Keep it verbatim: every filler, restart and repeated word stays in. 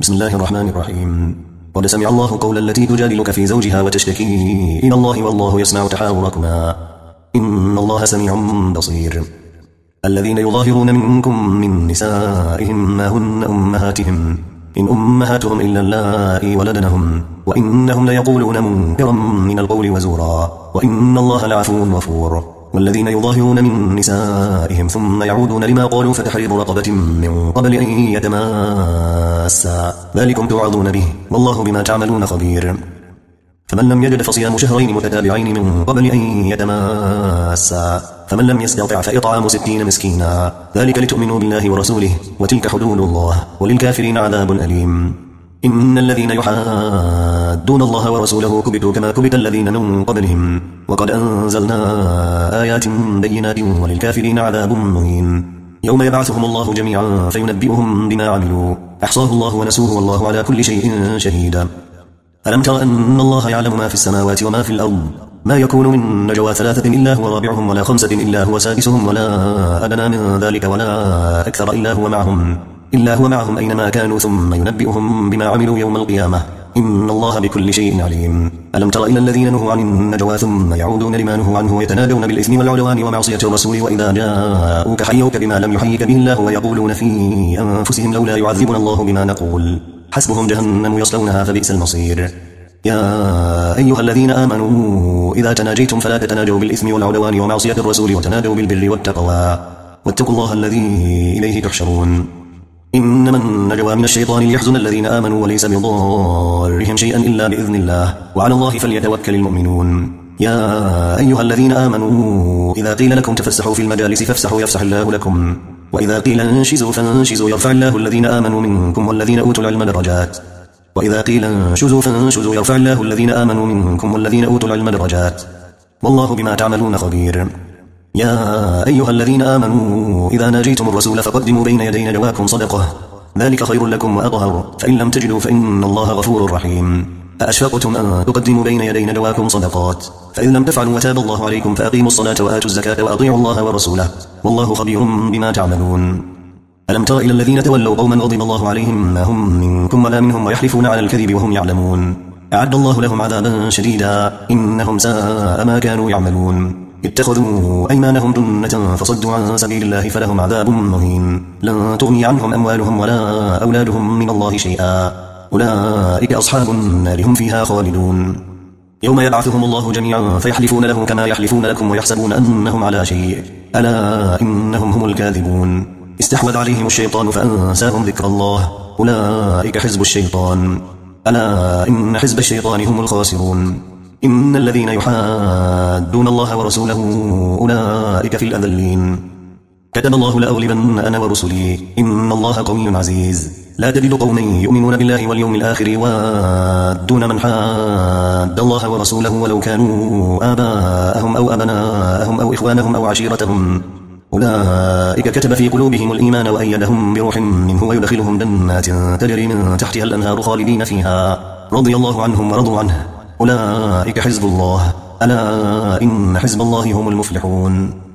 بسم الله الرحمن الرحيم. قد سمع الله قول التي تجادلك في زوجها وتشتكي إلى الله والله يسمع تحاوركما إن الله سميع بصير. الذين يظاهرون منكم من نسائهم ما هن أمهاتهم إن أمهاتهم إلا اللائي ولدنهم وإنهم ليقولون منكرا من القول وزورا وإن الله لعفو غفور. والذين يظاهرون من نسائهم ثم يعودون لما قالوا فتحرير رقبة من قبل أن يتماسا ذلكم توعظون به والله بما تعملون خبير. فمن لم يجد فصيام شهرين متتابعين من قبل أن يتماسا فمن لم يستطع فإطعام ستين مسكينا ذلك لتؤمنوا بالله ورسوله وتلك حدود الله وللكافرين عذاب أليم. إن الذين يحادون الله ورسوله كبتوا كما كبت الذين من قبلهم وقد أنزلنا آيات بينات وللكافرين عذاب مهين. يوم يبعثهم الله جميعا فينبئهم بما عملوا أحصاه الله ونسوه والله على كل شيء شهيد. ألم تر أن الله يعلم ما في السماوات وما في الأرض ما يكون من نجوى ثلاثة إلا هو رابعهم ولا خمسة إلا هو سادسهم ولا أدنى من ذلك ولا أكثر إلا هو معهم إلا هو معهم أينما كانوا ثم ينبئهم بما عملوا يوم القيامة إن الله بكل شيء عليم. ألم تر إلى الذين نهوا عن النجوى ثم يعودون لما نهوا عنه ويتنادون بالإثم والعدوان ومعصية الرسول وإذا جاءوك حيوك بما لم يحيك به الله ويقولون في أنفسهم لولا يعذبنا الله بما نقول حسبهم جهنم يصلونها فبئس المصير. يا أيها الذين آمنوا إذا تناجيتم فلا تتناجوا بالإثم والعدوان ومعصية الرسول وتنادوا بالبر والتقوى واتقوا الله الذي إليه تحشرون. إنما النجوى من الشيطان ليحزن الذين آمنوا وليس بضارهم شيئا إلا بإذن الله وعلى الله فليتوكل المؤمنون. يا أيها الذين آمنوا إذا قيل لكم تفسحوا في المجالس فافسحوا يفسح الله لكم وإذا قيل انشزوا فانشزوا يرفع الله الذين آمنوا منكم والذين أوتوا العلم درجات وإذا قيل انشزوا فانشزوا يرفع الله الذين آمنوا منكم والذين أوتوا العلم درجات والله بما تعملون خبير. يا أيها الذين آمنوا إذا ناجيتم الرسول فقدموا بين يدي نجواكم صدقة ذلك خير لكم وأطهر فإن لم تجدوا فإن الله غفور رحيم. أأشفقتم أن تقدموا بين يدي نجواكم صدقات فإن لم تفعلوا وتاب الله عليكم فأقيموا الصلاة وآتوا الزكاة وأطيعوا الله ورسوله والله خبير بما تعملون. ألم تر إلى الذين تولوا قوما غضب الله عليهم ما هم منكم ولا منهم ويحلفون على الكذب وهم يعلمون أعد الله لهم عذابا شديدا إنهم ساء ما كانوا يعملون. اتخذوا أيمانهم جنة فصدوا عن سبيل الله فلهم عذاب مهين لن تغني عنهم أموالهم ولا أولادهم من الله شيئا أولئك أصحاب النار هم فيها خالدون. يوم يبعثهم الله جميعا فيحلفون له كما يحلفون لكم ويحسبون أنهم على شيء ألا إنهم هم الكاذبون. استحوذ عليهم الشيطان فأنساهم ذكر الله أولئك حزب الشيطان ألا إن حزب الشيطان هم الخاسرون. إن الذين يحادون الله ورسوله أولئك في الأذلين. كتب الله لأغلبن أنا ورسلي إن الله قوي عزيز. لا تجد قوما يؤمنون بالله واليوم الآخر يوادون من حاد الله ورسوله ولو كانوا آباءهم أو أبناءهم أو إخوانهم أو عشيرتهم أولئك كتب في قلوبهم الإيمان وأيدهم بروح منه ويدخلهم جنات تجري من تحتها الأنهار خالدين فيها رضي الله عنهم ورضوا عنه أولئك حزب الله ألا إن حزب الله هم المفلحون.